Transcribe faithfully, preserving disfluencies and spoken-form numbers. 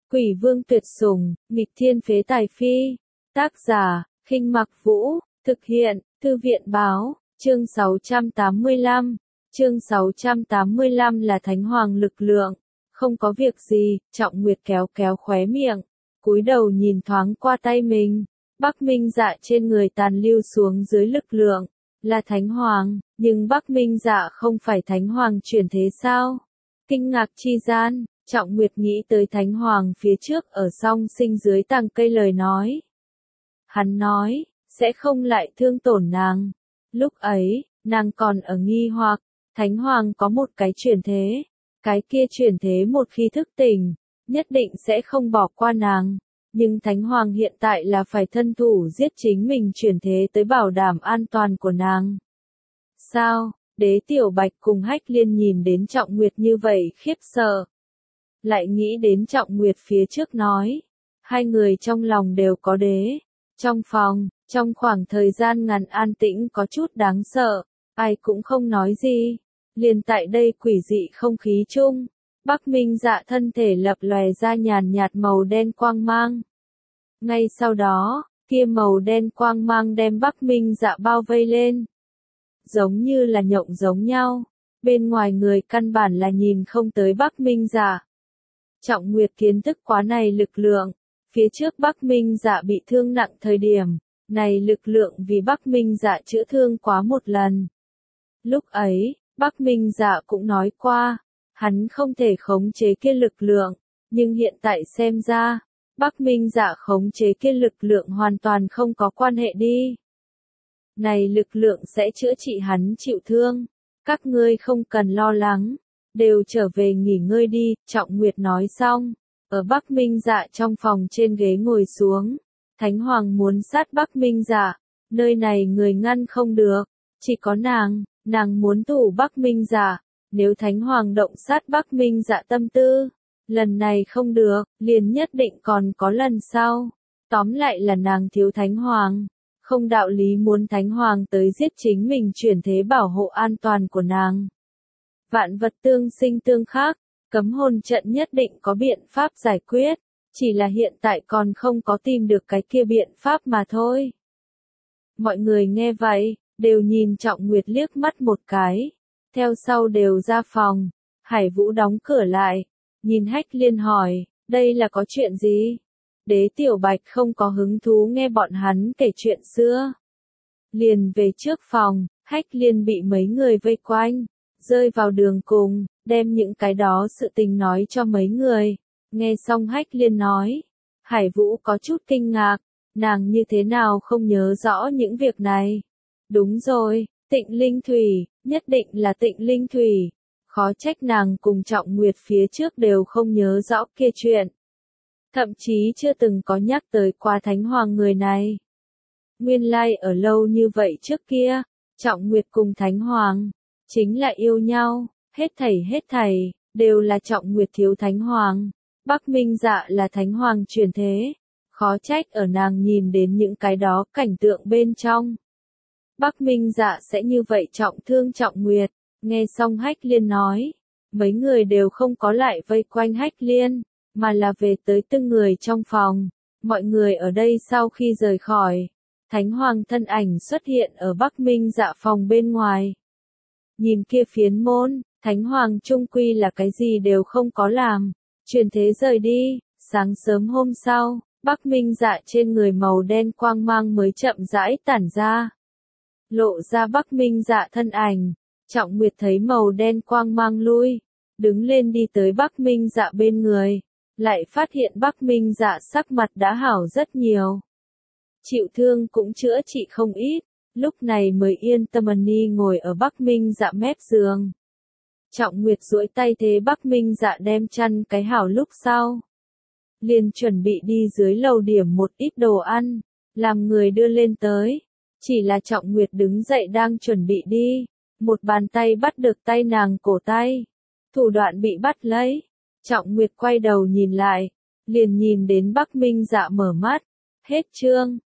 Quỷ vương tuyệt sủng, nghịch thiên phế tài phi. Tác giả, Khinh Mặc Vũ, thực hiện, Thư viện báo, chương sáu trăm tám mươi lăm. Chương sáu trăm tám mươi lăm là Thánh Hoàng lực lượng. Không có việc gì, Trọng Nguyệt kéo kéo khóe miệng, cúi đầu nhìn thoáng qua tay mình. Bắc Minh Dạ trên người tàn lưu xuống dưới lực lượng, là Thánh Hoàng, nhưng Bắc Minh Dạ không phải Thánh Hoàng chuyển thế sao? Kinh ngạc chi gian, Trọng Nguyệt nghĩ tới Thánh Hoàng phía trước ở song sinh dưới tàng cây lời nói. Hắn nói, sẽ không lại thương tổn nàng. Lúc ấy, nàng còn ở nghi hoặc, Thánh Hoàng có một cái chuyển thế. Cái kia chuyển thế một khi thức tỉnh, nhất định sẽ không bỏ qua nàng. Nhưng Thánh Hoàng hiện tại là phải thân thủ giết chính mình chuyển thế tới bảo đảm an toàn của nàng. Sao? Đế Tiểu Bạch cùng Hách Liên nhìn đến Trọng Nguyệt như vậy khiếp sợ. Lại nghĩ đến Trọng Nguyệt phía trước nói. Hai người trong lòng đều có đế. Trong phòng, trong khoảng thời gian ngắn an tĩnh có chút đáng sợ, ai cũng không nói gì. Liền tại đây quỷ dị không khí chung, Bắc Minh Dạ thân thể lập lòe ra nhàn nhạt màu đen quang mang. Ngay sau đó, kia màu đen quang mang đem Bắc Minh Dạ bao vây lên. Giống như là nhộng giống nhau, bên ngoài người căn bản là nhìn không tới Bắc Minh Dạ. Trọng Nguyệt kiến thức quá này lực lượng, phía trước Bắc Minh Dạ bị thương nặng thời điểm, này lực lượng vì Bắc Minh Dạ chữa thương quá một lần. Lúc ấy, Bắc Minh Dạ cũng nói qua, hắn không thể khống chế kia lực lượng, nhưng hiện tại xem ra, Bắc Minh Dạ khống chế kia lực lượng hoàn toàn không có quan hệ đi. Này lực lượng sẽ chữa trị hắn chịu thương, các ngươi không cần lo lắng, đều trở về nghỉ ngơi đi, Trọng Nguyệt nói xong, ở Bắc Minh Dạ trong phòng trên ghế ngồi xuống, Thánh Hoàng muốn sát Bắc Minh Dạ, nơi này người ngăn không được, chỉ có nàng. Nàng muốn thủ Bắc Minh Dạ, nếu Thánh Hoàng động sát Bắc Minh Dạ tâm tư, lần này không được, liền nhất định còn có lần sau. Tóm lại là nàng thiếu Thánh Hoàng, không đạo lý muốn Thánh Hoàng tới giết chính mình chuyển thế bảo hộ an toàn của nàng. Vạn vật tương sinh tương khắc, cấm hồn trận nhất định có biện pháp giải quyết, chỉ là hiện tại còn không có tìm được cái kia biện pháp mà thôi. Mọi người nghe vậy, đều nhìn Trọng Nguyệt liếc mắt một cái, theo sau đều ra phòng, Hải Vũ đóng cửa lại, nhìn Hách Liên hỏi, đây là có chuyện gì? Đế Tiểu Bạch không có hứng thú nghe bọn hắn kể chuyện xưa. Liền về trước phòng, Hách Liên bị mấy người vây quanh, rơi vào đường cùng, đem những cái đó sự tình nói cho mấy người. Nghe xong Hách Liên nói, Hải Vũ có chút kinh ngạc, nàng như thế nào không nhớ rõ những việc này. Đúng rồi, Tịnh Linh Thủy, nhất định là Tịnh Linh Thủy. Khó trách nàng cùng Trọng Nguyệt phía trước đều không nhớ rõ kia chuyện. Thậm chí chưa từng có nhắc tới qua Thánh Hoàng người này. Nguyên lai ở lâu như vậy trước kia, Trọng Nguyệt cùng Thánh Hoàng, chính là yêu nhau, hết thảy hết thảy, đều là Trọng Nguyệt thiếu Thánh Hoàng. Bắc Minh Dạ là Thánh Hoàng chuyển thế. Khó trách ở nàng nhìn đến những cái đó cảnh tượng bên trong. Bắc Minh Dạ sẽ như vậy trọng thương Trọng Nguyệt, nghe xong Hách Liên nói, mấy người đều không có lại vây quanh Hách Liên, mà là về tới từng người trong phòng. Mọi người ở đây sau khi rời khỏi, Thánh Hoàng thân ảnh xuất hiện ở Bắc Minh Dạ phòng bên ngoài. Nhìn kia phiến môn, Thánh Hoàng trung quy là cái gì đều không có làm, chuyển thế rời đi. Sáng sớm hôm sau, Bắc Minh Dạ trên người màu đen quang mang mới chậm rãi tản ra. Lộ ra Bắc Minh Dạ thân ảnh, Trọng Nguyệt thấy màu đen quang mang lui, đứng lên đi tới Bắc Minh Dạ bên người, lại phát hiện Bắc Minh Dạ sắc mặt đã hảo rất nhiều. Chịu thương cũng chữa trị không ít, lúc này mới yên tâm ni ngồi ở Bắc Minh Dạ mép giường. Trọng Nguyệt duỗi tay thế Bắc Minh Dạ đem chăn cái hảo lúc sau. Liền chuẩn bị đi dưới lầu điểm một ít đồ ăn, làm người đưa lên tới. Chỉ là Trọng Nguyệt đứng dậy đang chuẩn bị đi, một bàn tay bắt được tay nàng cổ tay, thủ đoạn bị bắt lấy. Trọng Nguyệt quay đầu nhìn lại, liền nhìn đến Bắc Minh Dạ mở mắt, hết chương.